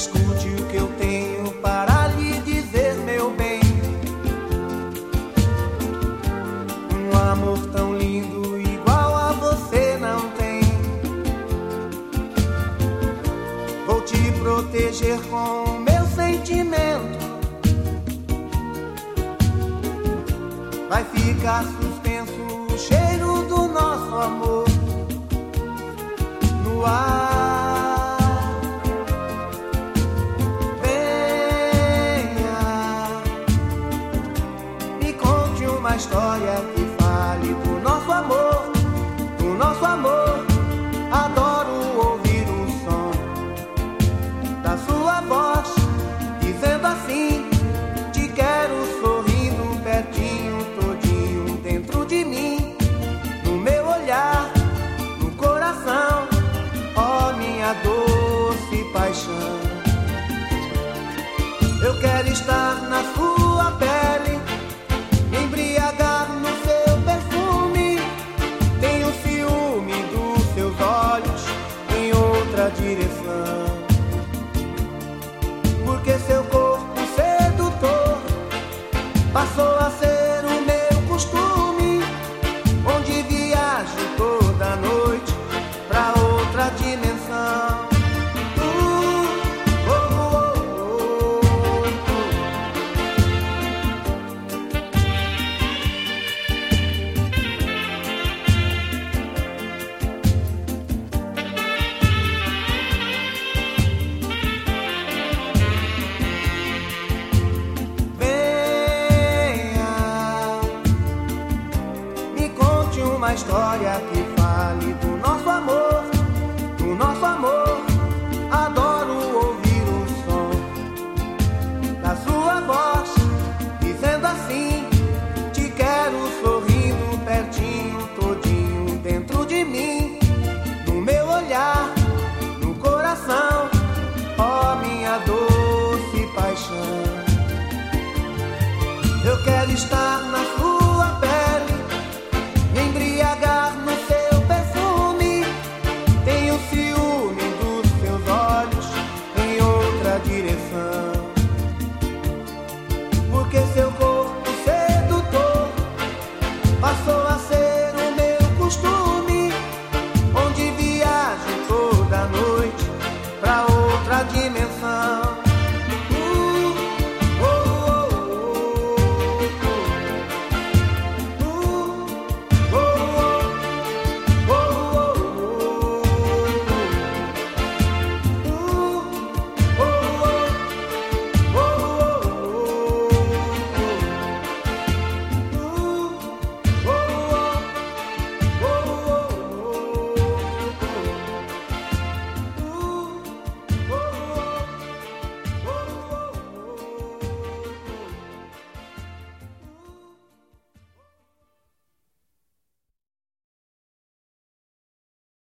Escute o que eu tenho para lhe dizer, meu bem. Um amor tão lindo igual a você não tem. Vou te proteger com meu sentimento. Vai ficar suspenso o cheiro do nosso amor no ar. Venha, me conte uma história que fale do nosso amor, do nosso amor. Adoro ouvir o som da sua voz, dizendo assim: te quero sorrindo pertinho, todinho dentro de mim, no meu olhar, no coração, ó minha doce paixão. Eu quero estar na sua pele, me embriagar no seu perfume. Tenho ciúme dos seus olhos em outra direção, porque seu corpo sedutor passou a ser o meu costume, onde viajo toda noite pra outra dimensão. Uma história que fale do nosso amor, do nosso amor. Adoro ouvir o som da sua voz, dizendo assim: te quero sorrindo pertinho, todinho dentro de mim, no meu olhar, no coração, ó minha doce paixão. Eu quero estar